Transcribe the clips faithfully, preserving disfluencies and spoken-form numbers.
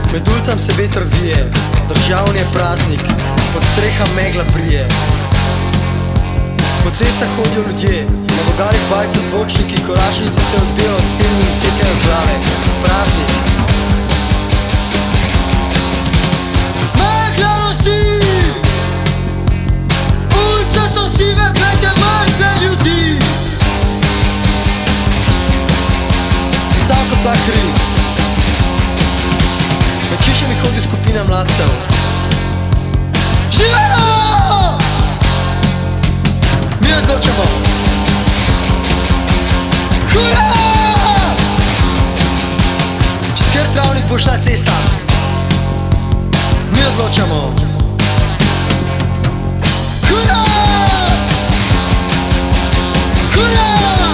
Med ulicam se veter vije, državni je praznik, pod streha megla brije. Po cestah hodijo ljudje, na vogalih bajco zvočniki, koračnice se odbijajo od sten in sekajo glave. Praznik. Megla nosi, ulice so sive, glejte mrtve ljudi. Si stavka plak kri. Med hišami hodi skupina mladcev. Živelo! Mi odločamo. Hurra! Čez kjer travnik bo šla cesta. Mi odločamo. Hurra! Hurra!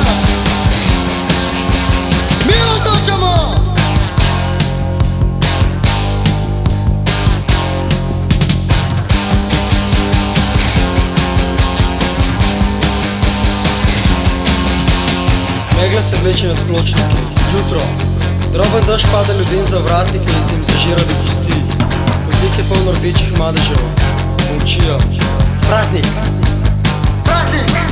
Mi odločamo. Megla se vleče nad pločniki. Jutro. Droben dež pada ljudem za vratnike in se jim zažira do kosti. Vodnik je polno rdečih madežev. Molčijo. Praznik! Praznik!